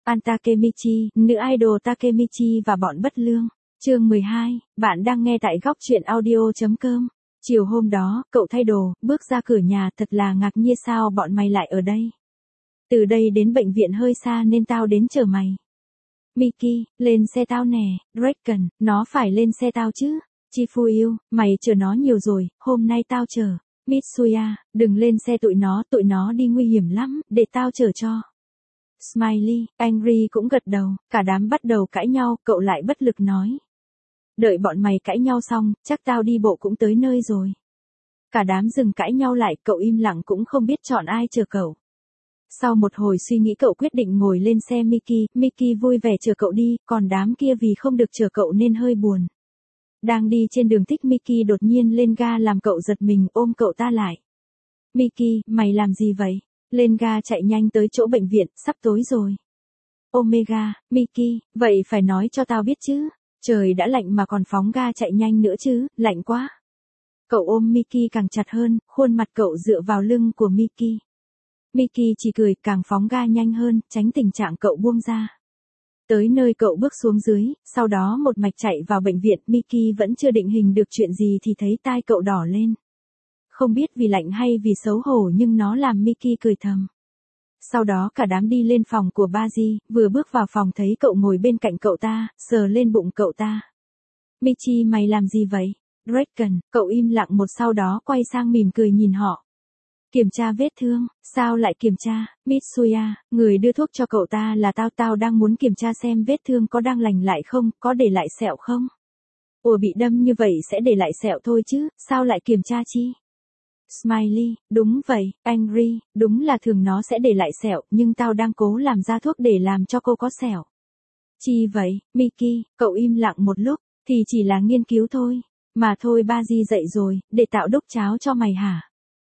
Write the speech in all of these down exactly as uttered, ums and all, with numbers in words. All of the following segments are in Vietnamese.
An Takemichi, nữ idol Takemichi và bọn bất lương. Chương mười hai, bạn đang nghe tại góc truyện audio chấm com. Chiều hôm đó, cậu thay đồ, bước ra cửa nhà, thật là ngạc nhiên sao bọn mày lại ở đây. Từ đây đến bệnh viện hơi xa nên tao đến chờ mày. Miki, lên xe tao nè. Draken, nó phải lên xe tao chứ. Chifuyu, mày chờ nó nhiều rồi, hôm nay tao chờ. Mitsuya, đừng lên xe tụi nó, tụi nó đi nguy hiểm lắm, để tao chở cho. Smiley, Angry cũng gật đầu, cả đám bắt đầu cãi nhau, cậu lại bất lực nói. Đợi bọn mày cãi nhau xong, chắc tao đi bộ cũng tới nơi rồi. Cả đám dừng cãi nhau lại, cậu im lặng cũng không biết chọn ai chờ cậu. Sau một hồi suy nghĩ cậu quyết định ngồi lên xe Miki, Miki vui vẻ chờ cậu đi, còn đám kia vì không được chờ cậu nên hơi buồn. Đang đi trên đường Thích Miki đột nhiên lên ga làm cậu giật mình ôm cậu ta lại. Miki, mày làm gì vậy? Lên ga chạy nhanh tới chỗ bệnh viện, sắp tối rồi. Omega, Miki, vậy phải nói cho tao biết chứ. Trời đã lạnh mà còn phóng ga chạy nhanh nữa chứ, lạnh quá. Cậu ôm Miki càng chặt hơn, khuôn mặt cậu dựa vào lưng của Miki. Miki chỉ cười càng phóng ga nhanh hơn, tránh tình trạng cậu buông ra. Tới nơi cậu bước xuống dưới, sau đó một mạch chạy vào bệnh viện, Miki vẫn chưa định hình được chuyện gì thì thấy tai cậu đỏ lên. Không biết vì lạnh hay vì xấu hổ nhưng nó làm Miki cười thầm. Sau đó cả đám đi lên phòng của Baji, vừa bước vào phòng thấy cậu ngồi bên cạnh cậu ta, sờ lên bụng cậu ta. Michi mày làm gì vậy? Draken, cậu im lặng một sau đó quay sang mỉm cười nhìn họ. Kiểm tra vết thương, sao lại kiểm tra? Mitsuya, người đưa thuốc cho cậu ta là tao, tao đang muốn kiểm tra xem vết thương có đang lành lại không, có để lại sẹo không? Ủa bị đâm như vậy sẽ để lại sẹo thôi chứ, sao lại kiểm tra chi? Smiley, đúng vậy. Angry, đúng là thường nó sẽ để lại sẹo, nhưng tao đang cố làm ra thuốc để làm cho cô có sẹo. Chi vậy? Miki, cậu im lặng một lúc, thì chỉ là nghiên cứu thôi. Mà thôi Baji dậy rồi, để tạo đốc cháo cho mày hả?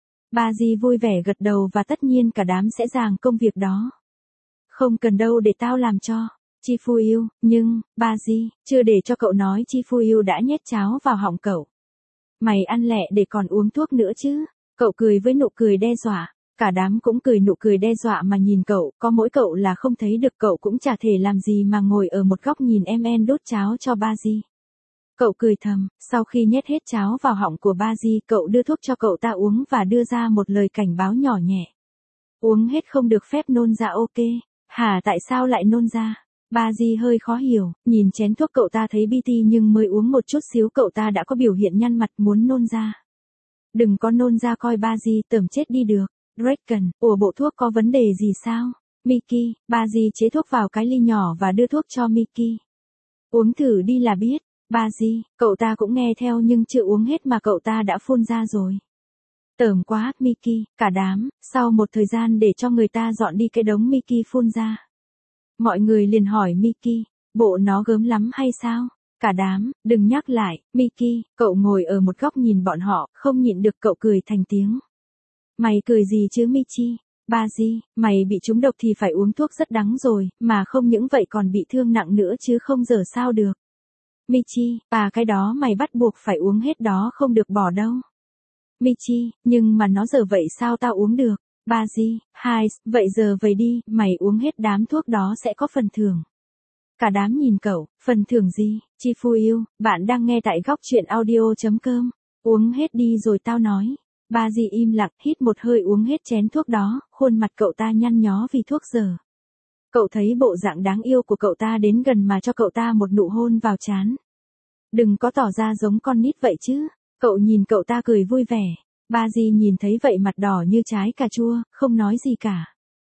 Baji vui vẻ gật đầu và tất nhiên cả đám sẽ giảng công việc đó. Không cần đâu để tao làm cho. Chifuyu, nhưng, Baji, chưa để cho cậu nói Chifuyu đã nhét cháo vào họng cậu. Mày ăn lẹ để còn uống thuốc nữa chứ. Cậu cười với nụ cười đe dọa. Cả đám cũng cười nụ cười đe dọa mà nhìn cậu, có mỗi cậu là không thấy được, cậu cũng chả thể làm gì mà ngồi ở một góc nhìn em en đốt cháo cho Baji. Cậu cười thầm, sau khi nhét hết cháo vào họng của Baji, cậu đưa thuốc cho cậu ta uống và đưa ra một lời cảnh báo nhỏ nhẹ. Uống hết không được phép nôn ra, ok? Hả, tại sao lại nôn ra? Baji hơi khó hiểu, nhìn chén thuốc cậu ta thấy bi ti nhưng mới uống một chút xíu cậu ta đã có biểu hiện nhăn mặt muốn nôn ra. Đừng có nôn ra coi Baji, tởm chết đi được. Draken, ủa bộ thuốc có vấn đề gì sao? Miki, Baji chế thuốc vào cái ly nhỏ và đưa thuốc cho Miki. Uống thử đi là biết. Baji, cậu ta cũng nghe theo nhưng chưa uống hết mà cậu ta đã phun ra rồi. Tởm quá, Miki, cả đám, sau một thời gian để cho người ta dọn đi cái đống Miki phun ra. Mọi người liền hỏi Miki, bộ nó gớm lắm hay sao? Cả đám, đừng nhắc lại, Miki, cậu ngồi ở một góc nhìn bọn họ, không nhịn được cậu cười thành tiếng. Mày cười gì chứ Michi? Baji, mày bị trúng độc thì phải uống thuốc rất đắng rồi, mà không những vậy còn bị thương nặng nữa chứ không giờ sao được. Michi, à cái đó mày bắt buộc phải uống hết đó, không được bỏ đâu. Michi, nhưng mà nó giờ vậy sao tao uống được? Baji, hai, vậy giờ về đi, mày uống hết đám thuốc đó sẽ có phần thưởng. Cả đám nhìn cậu, phần thưởng gì? Chifuyu, bạn đang nghe tại góc truyện audio chấm com. Uống hết đi rồi tao nói. Baji im lặng, hít một hơi uống hết chén thuốc đó, khuôn mặt cậu ta nhăn nhó vì thuốc dở. Cậu thấy bộ dạng đáng yêu của cậu ta đến gần mà cho cậu ta một nụ hôn vào trán. Đừng có tỏ ra giống con nít vậy chứ. Cậu nhìn cậu ta cười vui vẻ. Baji nhìn thấy vậy mặt đỏ như trái cà chua, không nói gì cả.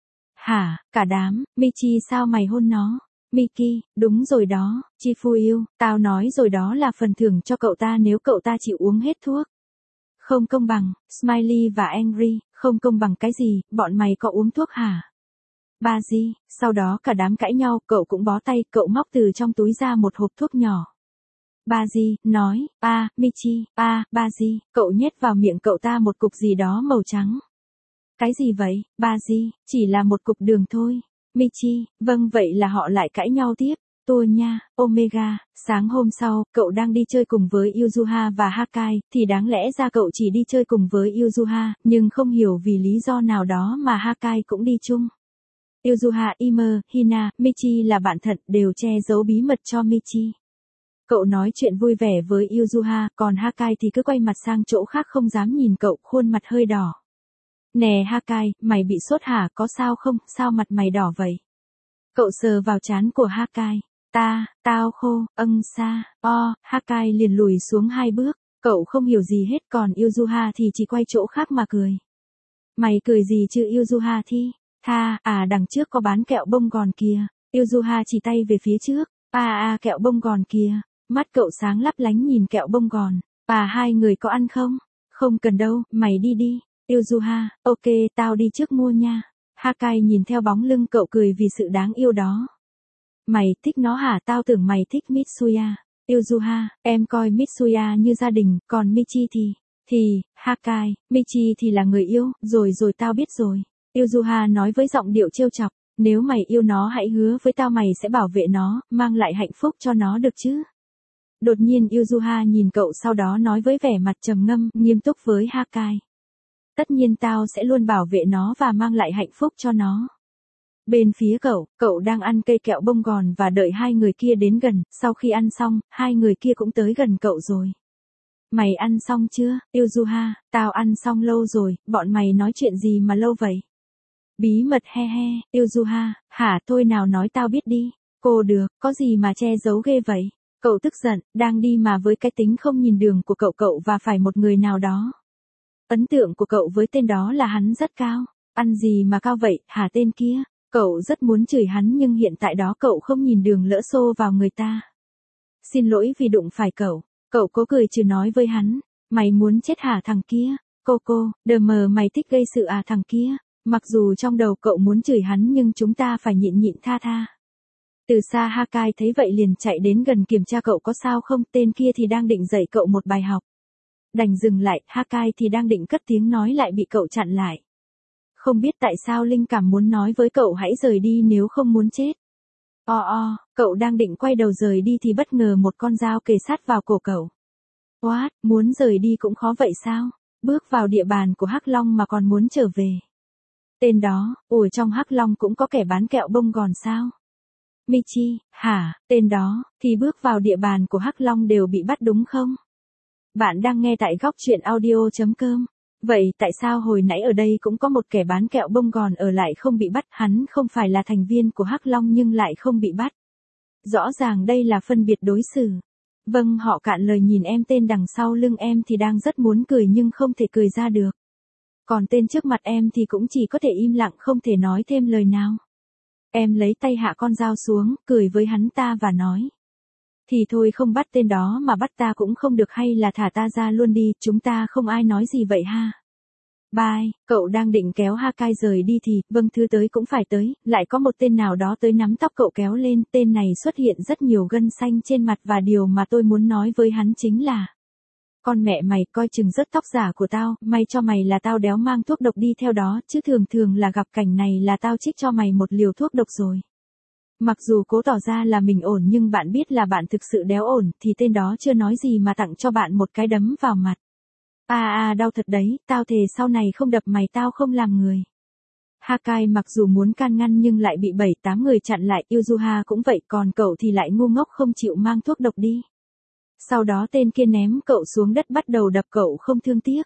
Hả, cả đám, Michi sao mày hôn nó? Miki, đúng rồi đó, Chifuyu, tao nói rồi đó là phần thưởng cho cậu ta nếu cậu ta chịu uống hết thuốc. Không công bằng, Smiley và Angry, không công bằng cái gì, bọn mày có uống thuốc hả? Baji, sau đó cả đám cãi nhau, cậu cũng bó tay, cậu móc từ trong túi ra một hộp thuốc nhỏ. Baji, nói, a, Michi, a, Baji, cậu nhét vào miệng cậu ta một cục gì đó màu trắng. Cái gì vậy, Baji, chỉ là một cục đường thôi. Michi, vâng vậy là họ lại cãi nhau tiếp. Tua nha, Omega, sáng hôm sau, cậu đang đi chơi cùng với Yuzuha và Hakai, thì đáng lẽ ra cậu chỉ đi chơi cùng với Yuzuha, nhưng không hiểu vì lý do nào đó mà Hakai cũng đi chung. Yuzuha, Ime, Hina, Michi là bạn thật đều che giấu bí mật cho Michi. Cậu nói chuyện vui vẻ với Yuzuha, còn Hakai thì cứ quay mặt sang chỗ khác không dám nhìn cậu, khuôn mặt hơi đỏ. Nè Hakai, mày bị sốt hả, có sao không, sao mặt mày đỏ vậy? Cậu sờ vào trán của Hakai. Ta, tao khô, âng xa, o, Hakai liền lùi xuống hai bước, cậu không hiểu gì hết còn Yuzuha thì chỉ quay chỗ khác mà cười. Mày cười gì chứ Yuzuha thi? Tha, à đằng trước có bán kẹo bông gòn kìa. Yuzuha chỉ tay về phía trước. À à kẹo bông gòn kìa. Mắt cậu sáng lấp lánh nhìn kẹo bông gòn. À hai người có ăn không? Không cần đâu, mày đi đi. Yuzuha, ok tao đi trước mua nha. Hakai nhìn theo bóng lưng cậu cười vì sự đáng yêu đó. Mày thích nó hả? Tao tưởng mày thích Mitsuya. Yuzuha, em coi Mitsuya như gia đình, còn Michi thì... Thì, Hakai, Michi thì là người yêu, rồi rồi tao biết rồi. Yuzuha nói với giọng điệu trêu chọc, nếu mày yêu nó hãy hứa với tao mày sẽ bảo vệ nó, mang lại hạnh phúc cho nó được chứ. Đột nhiên Yuzuha nhìn cậu sau đó nói với vẻ mặt trầm ngâm, nghiêm túc với Hakai. Tất nhiên tao sẽ luôn bảo vệ nó và mang lại hạnh phúc cho nó. Bên phía cậu, cậu đang ăn cây kẹo bông gòn và đợi hai người kia đến gần, sau khi ăn xong, hai người kia cũng tới gần cậu rồi. Mày ăn xong chưa, Yuzuha? Tao ăn xong lâu rồi, bọn mày nói chuyện gì mà lâu vậy? Bí mật he he, Yuzuha, hả thôi nào nói tao biết đi. Cô được, có gì mà che giấu ghê vậy? Cậu tức giận, đang đi mà với cái tính không nhìn đường của cậu cậu và phải một người nào đó. Ấn tượng của cậu với tên đó là hắn rất cao. Ăn gì mà cao vậy, hả tên kia? Cậu rất muốn chửi hắn nhưng hiện tại đó cậu không nhìn đường lỡ xô vào người ta. Xin lỗi vì đụng phải cậu. Cậu cố cười trừ nói với hắn. Mày muốn chết hả thằng kia? Cô cô, đờ mờ mày thích gây sự à thằng kia? Mặc dù trong đầu cậu muốn chửi hắn nhưng chúng ta phải nhịn nhịn tha tha. Từ xa Hakai thấy vậy liền chạy đến gần kiểm tra cậu có sao không, tên kia thì đang định dạy cậu một bài học. Đành dừng lại, Hakai thì đang định cất tiếng nói lại bị cậu chặn lại. Không biết tại sao linh cảm muốn nói với cậu hãy rời đi nếu không muốn chết. O o, cậu đang định quay đầu rời đi thì bất ngờ một con dao kề sát vào cổ cậu. What, muốn rời đi cũng khó vậy sao? Bước vào địa bàn của Hắc Long mà còn muốn trở về. Tên đó, ủa trong Hắc Long cũng có kẻ bán kẹo bông gòn sao? Michi, hả, tên đó, thì bước vào địa bàn của Hắc Long đều bị bắt đúng không? Bạn đang nghe tại góc truyện audio.com. Vậy tại sao hồi nãy ở đây cũng có một kẻ bán kẹo bông gòn ở lại không bị bắt, hắn không phải là thành viên của Hắc Long nhưng lại không bị bắt. Rõ ràng đây là phân biệt đối xử. Vâng họ cạn lời nhìn em tên đằng sau lưng em thì đang rất muốn cười nhưng không thể cười ra được. Còn tên trước mặt em thì cũng chỉ có thể im lặng không thể nói thêm lời nào. Em lấy tay hạ con dao xuống, cười với hắn ta và nói. Thì thôi không bắt tên đó mà bắt ta cũng không được hay là thả ta ra luôn đi, chúng ta không ai nói gì vậy ha. Bye, cậu đang định kéo Hakai rời đi thì, vâng thứ tới cũng phải tới, lại có một tên nào đó tới nắm tóc cậu kéo lên, tên này xuất hiện rất nhiều gân xanh trên mặt và điều mà tôi muốn nói với hắn chính là. Con mẹ mày coi chừng rớt tóc giả của tao, may cho mày là tao đéo mang thuốc độc đi theo đó, chứ thường thường là gặp cảnh này là tao trích cho mày một liều thuốc độc rồi. Mặc dù cố tỏ ra là mình ổn nhưng bạn biết là bạn thực sự đéo ổn thì tên đó chưa nói gì mà tặng cho bạn một cái đấm vào mặt. À à đau thật đấy, tao thề sau này không đập mày tao không làm người. Hakai mặc dù muốn can ngăn nhưng lại bị bảy tám người chặn lại, Yuzuha cũng vậy còn cậu thì lại ngu ngốc không chịu mang thuốc độc đi. Sau đó tên kia ném cậu xuống đất bắt đầu đập cậu không thương tiếc.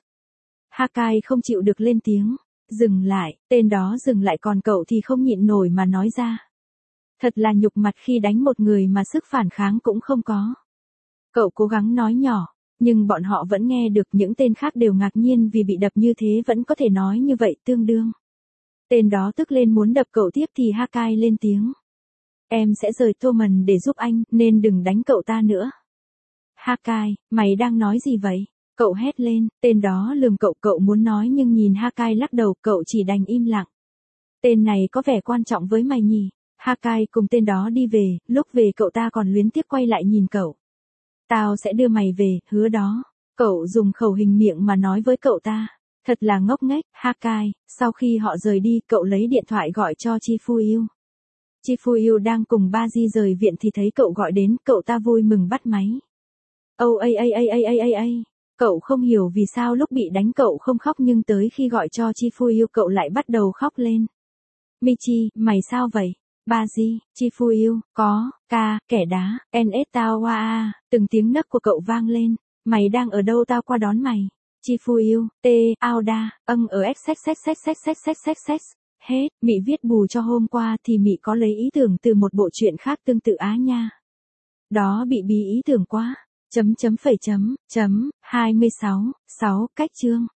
Hakai không chịu được lên tiếng. Dừng lại, tên đó dừng lại còn cậu thì không nhịn nổi mà nói ra. Thật là nhục mặt khi đánh một người mà sức phản kháng cũng không có. Cậu cố gắng nói nhỏ, nhưng bọn họ vẫn nghe được những tên khác đều ngạc nhiên vì bị đập như thế vẫn có thể nói như vậy tương đương. Tên đó tức lên muốn đập cậu tiếp thì Hakai lên tiếng. Em sẽ rời Thoman để giúp anh nên đừng đánh cậu ta nữa. Hakai, mày đang nói gì vậy? Cậu hét lên, tên đó lườm cậu cậu muốn nói nhưng nhìn Hakai lắc đầu cậu chỉ đành im lặng. Tên này có vẻ quan trọng với mày nhỉ? Hakai cùng tên đó đi về, lúc về cậu ta còn luyến tiếc quay lại nhìn cậu. Tao sẽ đưa mày về, hứa đó. Cậu dùng khẩu hình miệng mà nói với cậu ta. Thật là ngốc nghếch, Hakai. Sau khi họ rời đi, cậu lấy điện thoại gọi cho Chifuyu. Chifuyu đang cùng Baji rời viện thì thấy cậu gọi đến, cậu ta vui mừng bắt máy. Âu a a a a a a a. Cậu không hiểu vì sao lúc bị đánh cậu không khóc nhưng tới khi gọi cho Chifuyu cậu lại bắt đầu khóc lên. Michi, mày sao vậy? Ba gì, Chi Phu yêu, có, ca, kẻ đá, en ét tao wa a, từng tiếng nấc của cậu vang lên. Mày đang ở đâu tao qua đón mày. Chi Phu yêu, t, ao đa, âng ở xxxxxxxxxx. Hết, Mị viết bù cho hôm qua thì Mị có lấy ý tưởng từ một bộ truyện khác tương tự á nha. Đó bị bí ý tưởng quá. Chấm chấm phẩy chấm, chấm, hai mươi sáu, sáu, cách chương.